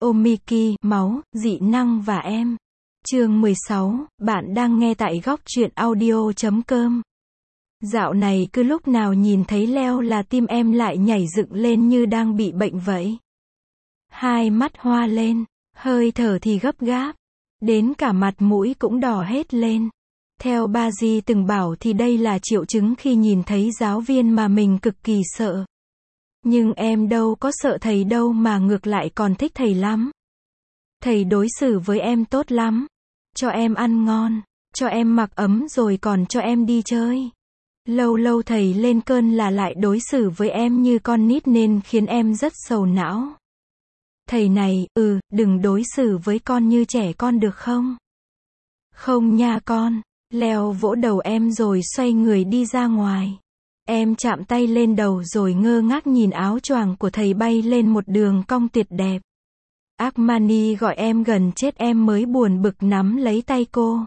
Video Miki, máu, dị năng và em. Chương 16, bạn đang nghe tại góc truyện audio.com. Dạo này cứ lúc nào nhìn thấy Leo là tim em lại nhảy dựng lên như đang bị bệnh vậy. Hai mắt hoa lên, hơi thở thì gấp gáp, đến cả mặt mũi cũng đỏ hết lên. Theo ba Di từng bảo thì đây là triệu chứng khi nhìn thấy giáo viên mà mình cực kỳ sợ. Nhưng em đâu có sợ thầy đâu mà ngược lại còn thích thầy lắm. Thầy đối xử với em tốt lắm. Cho em ăn ngon, cho em mặc ấm rồi còn cho em đi chơi. Lâu lâu thầy lên cơn là lại đối xử với em như con nít nên khiến em rất sầu não. Thầy này, đừng đối xử với con như trẻ con được không? Không nha con. Leo vỗ đầu em rồi xoay người đi ra ngoài. Em chạm tay lên đầu rồi ngơ ngác nhìn áo choàng của thầy bay lên một đường cong tuyệt đẹp. Armani gọi em gần chết, em mới buồn bực nắm lấy tay cô.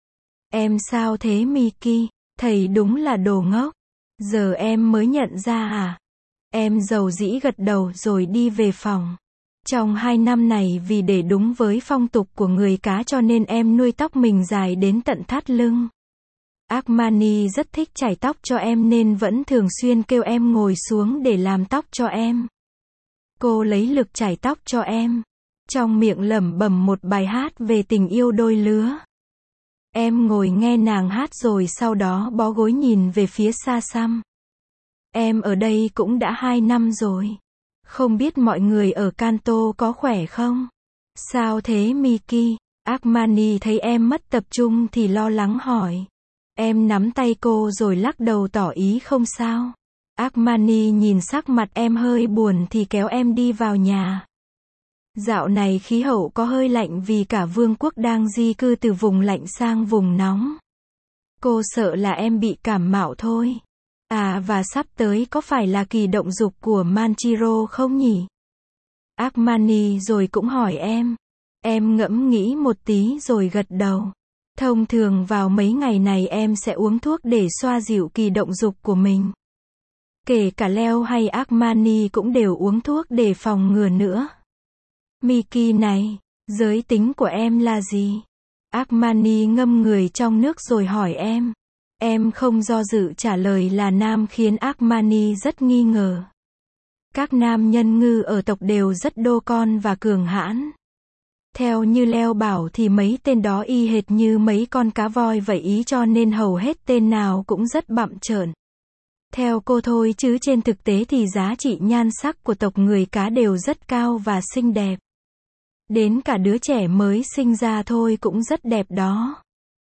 Em sao thế Miki? Thầy đúng là đồ ngốc. Giờ em mới nhận ra à? Em dầu dĩ gật đầu rồi đi về phòng. Trong 2 năm này vì để đúng với phong tục của người cá cho nên em nuôi tóc mình dài đến tận thắt lưng. Armani rất thích chải tóc cho em nên vẫn thường xuyên kêu em ngồi xuống để làm tóc cho em. Cô lấy lực chải tóc cho em, trong miệng lẩm bẩm một bài hát về tình yêu đôi lứa. Em ngồi nghe nàng hát rồi sau đó bó gối nhìn về phía xa xăm. Em ở đây cũng đã 2 năm rồi. Không biết mọi người ở Kanto có khỏe không? Sao thế Miki? Armani thấy em mất tập trung thì lo lắng hỏi. Em nắm tay cô rồi lắc đầu tỏ ý không sao. Armani nhìn sắc mặt em hơi buồn thì kéo em đi vào nhà. Dạo này khí hậu có hơi lạnh vì cả vương quốc đang di cư từ vùng lạnh sang vùng nóng. Cô sợ là em bị cảm mạo thôi. À và sắp tới có phải là kỳ động dục của Manchiro không nhỉ? Armani rồi cũng hỏi em. Em ngẫm nghĩ một tí rồi gật đầu. Thông thường vào mấy ngày này em sẽ uống thuốc để xoa dịu kỳ động dục của mình. Kể cả Leo hay Armani cũng đều uống thuốc để phòng ngừa nữa. Miki này, giới tính của em là gì? Armani ngâm người trong nước rồi hỏi em. Em không do dự trả lời là nam khiến Armani rất nghi ngờ. Các nam nhân ngư ở tộc đều rất đô con và cường hãn. Theo như Leo bảo thì mấy tên đó y hệt như mấy con cá voi vậy ý cho nên hầu hết tên nào cũng rất bặm trợn. Theo cô thôi chứ trên thực tế thì giá trị nhan sắc của tộc người cá đều rất cao và xinh đẹp. Đến cả đứa trẻ mới sinh ra thôi cũng rất đẹp đó.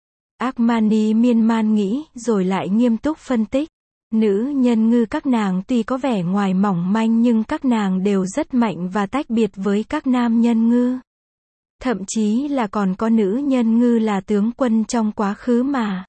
Armani miên man nghĩ rồi lại nghiêm túc phân tích. Nữ nhân ngư các nàng tuy có vẻ ngoài mỏng manh nhưng các nàng đều rất mạnh và tách biệt với các nam nhân ngư. Thậm chí là còn có nữ nhân ngư là tướng quân trong quá khứ mà.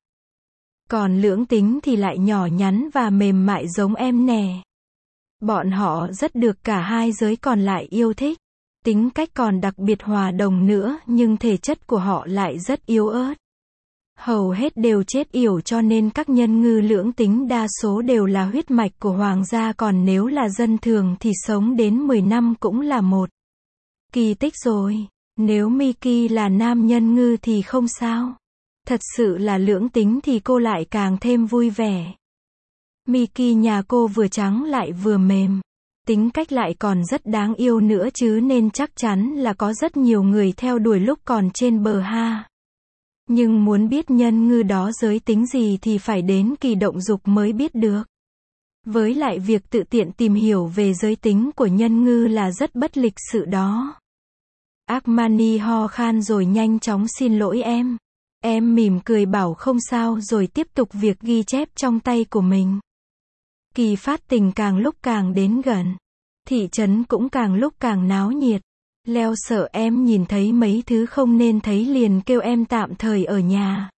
Còn lưỡng tính thì lại nhỏ nhắn và mềm mại giống em nè. Bọn họ rất được cả hai giới còn lại yêu thích. Tính cách còn đặc biệt hòa đồng nữa nhưng thể chất của họ lại rất yếu ớt. Hầu hết đều chết yểu cho nên các nhân ngư lưỡng tính đa số đều là huyết mạch của hoàng gia còn nếu là dân thường thì sống đến 10 năm cũng là một kỳ tích rồi. Nếu Miki là nam nhân ngư thì không sao. Thật sự là lưỡng tính thì cô lại càng thêm vui vẻ. Miki nhà cô vừa trắng lại vừa mềm. Tính cách lại còn rất đáng yêu nữa chứ nên chắc chắn là có rất nhiều người theo đuổi lúc còn trên bờ ha. Nhưng muốn biết nhân ngư đó giới tính gì thì phải đến kỳ động dục mới biết được. Với lại việc tự tiện tìm hiểu về giới tính của nhân ngư là rất bất lịch sự đó. Armani ho khan rồi nhanh chóng xin lỗi em. Em mỉm cười bảo không sao rồi tiếp tục việc ghi chép trong tay của mình. Kỳ phát tình càng lúc càng đến gần. Thị trấn cũng càng lúc càng náo nhiệt. Leo sợ em nhìn thấy mấy thứ không nên thấy liền kêu em tạm thời ở nhà.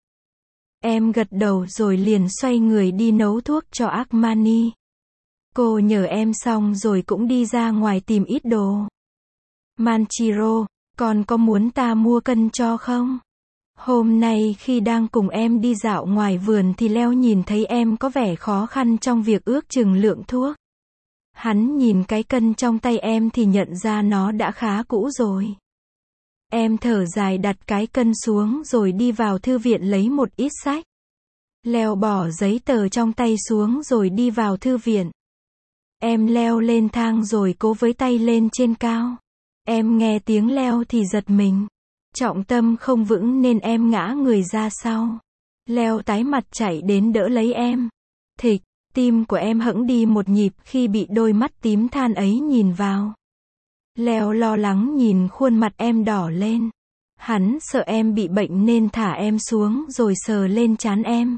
Em gật đầu rồi liền xoay người đi nấu thuốc cho Armani. Cô nhờ em xong rồi cũng đi ra ngoài tìm ít đồ. Manchiro, con có muốn ta mua cân cho không? Hôm nay khi đang cùng em đi dạo ngoài vườn thì Leo nhìn thấy em có vẻ khó khăn trong việc ước chừng lượng thuốc. Hắn nhìn cái cân trong tay em thì nhận ra nó đã khá cũ rồi. Em thở dài đặt cái cân xuống rồi đi vào thư viện lấy một ít sách. Leo bỏ giấy tờ trong tay xuống rồi đi vào thư viện. Em leo lên thang rồi cố với tay lên trên cao. Em nghe tiếng leo thì giật mình. Trọng tâm không vững nên em ngã người ra sau. Leo tái mặt chạy đến đỡ lấy em. Thịch, tim của em hững đi một nhịp khi bị đôi mắt tím than ấy nhìn vào. Leo lo lắng nhìn khuôn mặt em đỏ lên. Hắn sợ em bị bệnh nên thả em xuống rồi sờ lên trán em.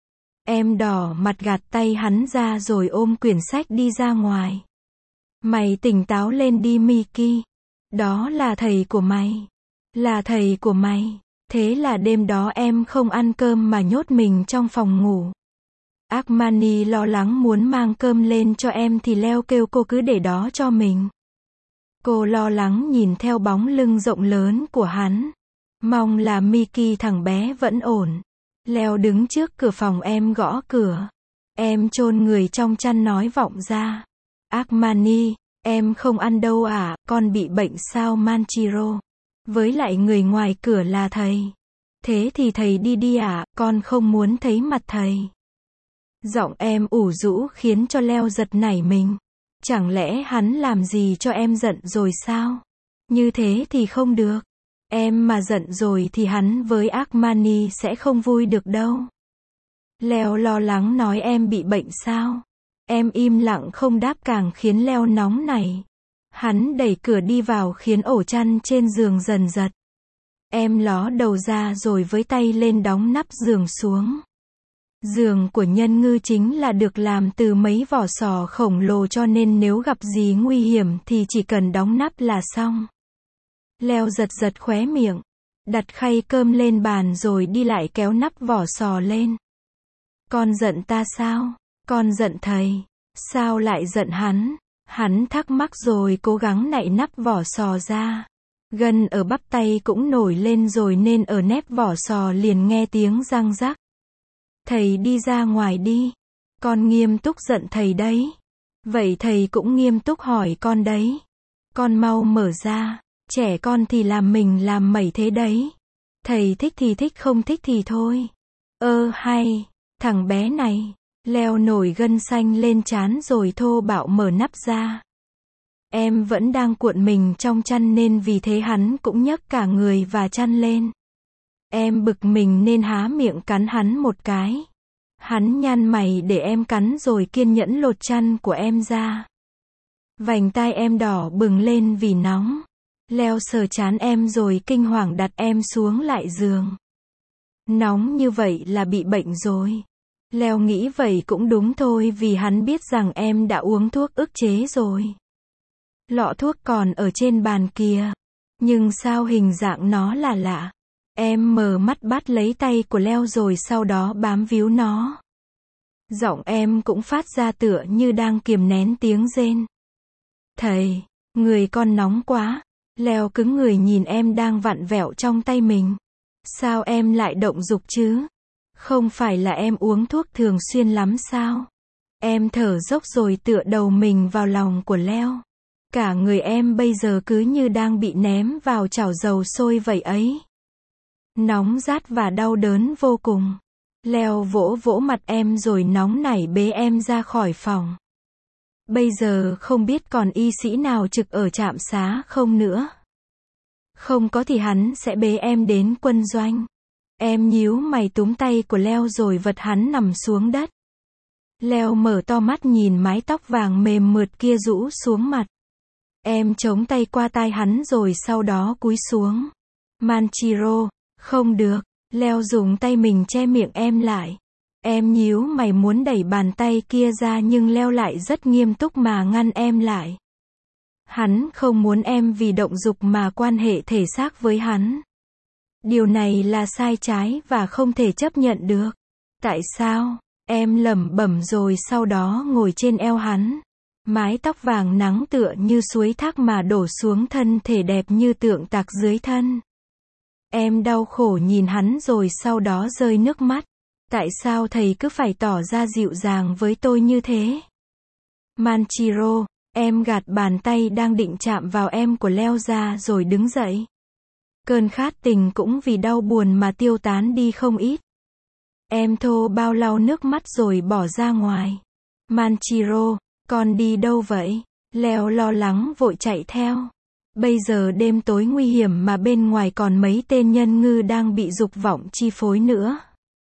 Em đỏ mặt gạt tay hắn ra rồi ôm quyển sách đi ra ngoài. Mày tỉnh táo lên đi Miki. Đó là thầy của mày. Là thầy của mày. Thế là đêm đó em không ăn cơm mà nhốt mình trong phòng ngủ. Armani lo lắng muốn mang cơm lên cho em thì Leo kêu cô cứ để đó cho mình. Cô lo lắng nhìn theo bóng lưng rộng lớn của hắn. Mong là Miki thằng bé vẫn ổn. Leo đứng trước cửa phòng em gõ cửa. Em chôn người trong chăn nói vọng ra. Armani, em không ăn đâu à, con bị bệnh sao Manchiro? Với lại người ngoài cửa là thầy. Thế thì thầy đi đi à, con không muốn thấy mặt thầy. Giọng em ủ rũ khiến cho Leo giật nảy mình. Chẳng lẽ hắn làm gì cho em giận rồi sao? Như thế thì không được. Em mà giận rồi thì hắn với Armani sẽ không vui được đâu. Leo lo lắng nói em bị bệnh sao? Em im lặng không đáp càng khiến Leo nóng nảy. Hắn đẩy cửa đi vào khiến ổ chăn trên giường dần giật. Em ló đầu ra rồi với tay lên đóng nắp giường xuống. Giường của Nhân Ngư chính là được làm từ mấy vỏ sò khổng lồ cho nên nếu gặp gì nguy hiểm thì chỉ cần đóng nắp là xong. Leo giật giật khóe miệng. Đặt khay cơm lên bàn rồi đi lại kéo nắp vỏ sò lên. Con giận ta sao? Con giận thầy. Sao lại giận hắn? Hắn thắc mắc rồi cố gắng nạy nắp vỏ sò ra. Gân ở bắp tay cũng nổi lên rồi nên ở nép vỏ sò liền nghe tiếng răng rắc. Thầy đi ra ngoài đi. Con nghiêm túc giận thầy đấy. Vậy thầy cũng nghiêm túc hỏi con đấy. Con mau mở ra. Trẻ con thì làm mình làm mẩy thế đấy. Thầy thích thì thích không thích thì thôi. Hay, thằng bé này. Leo nổi gân xanh lên trán rồi thô bạo mở nắp ra. Em vẫn đang cuộn mình trong chăn nên vì thế hắn cũng nhấc cả người và chăn lên. Em bực mình nên há miệng cắn hắn một cái. Hắn nhăn mày để em cắn rồi kiên nhẫn lột chăn của em ra. Vành tai em đỏ bừng lên vì nóng. Leo sờ trán em rồi kinh hoàng đặt em xuống lại giường. Nóng như vậy là bị bệnh rồi. Leo nghĩ vậy cũng đúng thôi vì hắn biết rằng em đã uống thuốc ức chế rồi. Lọ thuốc còn ở trên bàn kìa. Nhưng sao hình dạng nó là lạ. Em mở mắt bắt lấy tay của Leo rồi sau đó bám víu nó. Giọng em cũng phát ra tựa như đang kiềm nén tiếng rên. Thầy, người con nóng quá. Leo cứng người nhìn em đang vặn vẹo trong tay mình. Sao em lại động dục chứ? Không phải là em uống thuốc thường xuyên lắm sao? Em thở dốc rồi tựa đầu mình vào lòng của Leo. Cả người em bây giờ cứ như đang bị ném vào chảo dầu sôi vậy ấy. Nóng rát và đau đớn vô cùng. Leo vỗ vỗ mặt em rồi nóng nảy bế em ra khỏi phòng. Bây giờ không biết còn y sĩ nào trực ở trạm xá không nữa. Không có thì hắn sẽ bế em đến quân doanh. Em nhíu mày túm tay của Leo rồi vật hắn nằm xuống đất. Leo mở to mắt nhìn mái tóc vàng mềm mượt kia rũ xuống mặt. Em chống tay qua tai hắn rồi sau đó cúi xuống. Manchiro, không được. Leo dùng tay mình che miệng em lại. Em nhíu mày muốn đẩy bàn tay kia ra nhưng Leo lại rất nghiêm túc mà ngăn em lại. Hắn không muốn em vì động dục mà quan hệ thể xác với hắn. Điều này là sai trái và không thể chấp nhận được. Tại sao? Em lẩm bẩm rồi sau đó ngồi trên eo hắn. Mái tóc vàng nắng tựa như suối thác mà đổ xuống thân thể đẹp như tượng tạc dưới thân. Em đau khổ nhìn hắn rồi sau đó rơi nước mắt. Tại sao thầy cứ phải tỏ ra dịu dàng với tôi như thế? Manchiro, em gạt bàn tay đang định chạm vào em của Leo ra rồi đứng dậy. Cơn khát tình cũng vì đau buồn mà tiêu tán đi không ít. Em thô bao lau nước mắt rồi bỏ ra ngoài. Manchiro, con đi đâu vậy? Leo lo lắng vội chạy theo. Bây giờ đêm tối nguy hiểm mà bên ngoài còn mấy tên nhân ngư đang bị dục vọng chi phối nữa.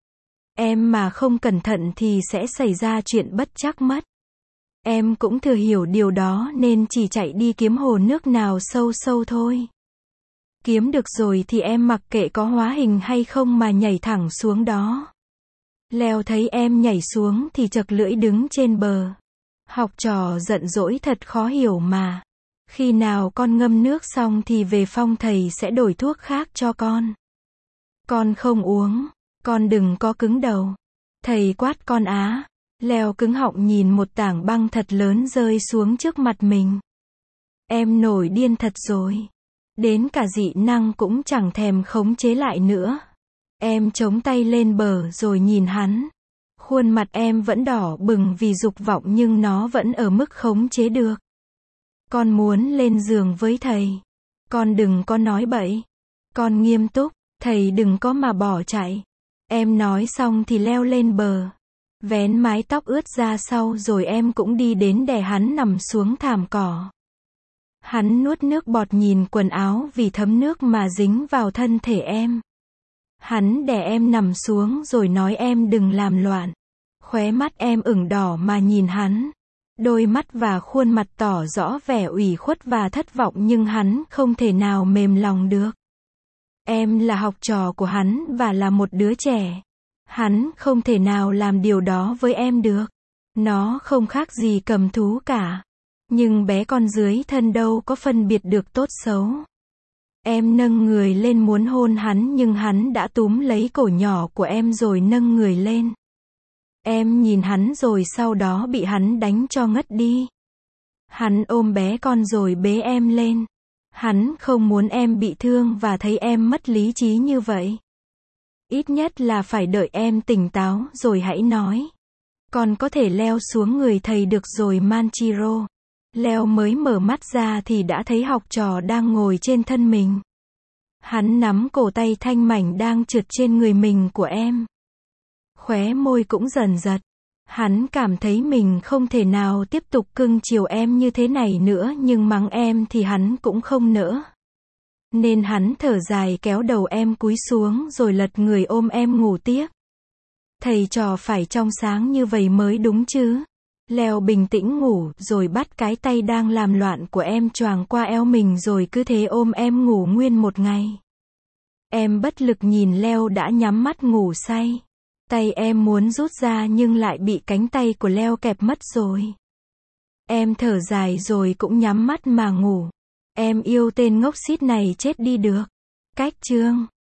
Em mà không cẩn thận thì sẽ xảy ra chuyện bất trắc mất. Em cũng thừa hiểu điều đó nên chỉ chạy đi kiếm hồ nước nào sâu sâu thôi. Kiếm được rồi thì em mặc kệ có hóa hình hay không mà nhảy thẳng xuống đó. Leo thấy em nhảy xuống thì chật lưỡi đứng trên bờ. Học trò giận dỗi thật khó hiểu mà. Khi nào con ngâm nước xong thì về phong thầy sẽ đổi thuốc khác cho con. Con không uống, con đừng có cứng đầu. Thầy quát con á. Leo cứng họng nhìn một tảng băng thật lớn rơi xuống trước mặt mình. Em nổi điên thật rồi. Đến cả dị năng cũng chẳng thèm khống chế lại nữa. Em chống tay lên bờ rồi nhìn hắn. Khuôn mặt em vẫn đỏ bừng vì dục vọng nhưng nó vẫn ở mức khống chế được. Con muốn lên giường với thầy. Con đừng có nói bậy. Con nghiêm túc, thầy đừng có mà bỏ chạy. Em nói xong thì leo lên bờ. Vén mái tóc ướt ra sau rồi em cũng đi đến đè hắn nằm xuống thảm cỏ. Hắn nuốt nước bọt nhìn quần áo vì thấm nước mà dính vào thân thể em. Hắn đè em nằm xuống rồi nói em đừng làm loạn. Khóe mắt em ửng đỏ mà nhìn hắn. Đôi mắt và khuôn mặt tỏ rõ vẻ ủy khuất và thất vọng nhưng hắn không thể nào mềm lòng được. Em là học trò của hắn và là một đứa trẻ. Hắn không thể nào làm điều đó với em được. Nó không khác gì cầm thú cả. Nhưng bé con dưới thân đâu có phân biệt được tốt xấu. Em nâng người lên muốn hôn hắn nhưng hắn đã túm lấy cổ nhỏ của em rồi nâng người lên. Em nhìn hắn rồi sau đó bị hắn đánh cho ngất đi. Hắn ôm bé con rồi bế em lên. Hắn không muốn em bị thương và thấy em mất lý trí như vậy. Ít nhất là phải đợi em tỉnh táo rồi hãy nói. Con có thể leo xuống người thầy được rồi Manchiro. Leo mới mở mắt ra thì đã thấy học trò đang ngồi trên thân mình. Hắn nắm cổ tay thanh mảnh đang trượt trên người mình của em. Khóe môi cũng dần giật. Hắn cảm thấy mình không thể nào tiếp tục cưng chiều em như thế này nữa nhưng mắng em thì hắn cũng không nỡ. Nên hắn thở dài kéo đầu em cúi xuống rồi lật người ôm em ngủ tiếp. Thầy trò phải trong sáng như vậy mới đúng chứ. Leo bình tĩnh ngủ rồi bắt cái tay đang làm loạn của em choàng qua eo mình rồi cứ thế ôm em ngủ nguyên một ngày. Em bất lực nhìn Leo đã nhắm mắt ngủ say. Tay em muốn rút ra nhưng lại bị cánh tay của Leo kẹp mất rồi. Em thở dài rồi cũng nhắm mắt mà ngủ. Em yêu tên ngốc xít này chết đi được. Cách chương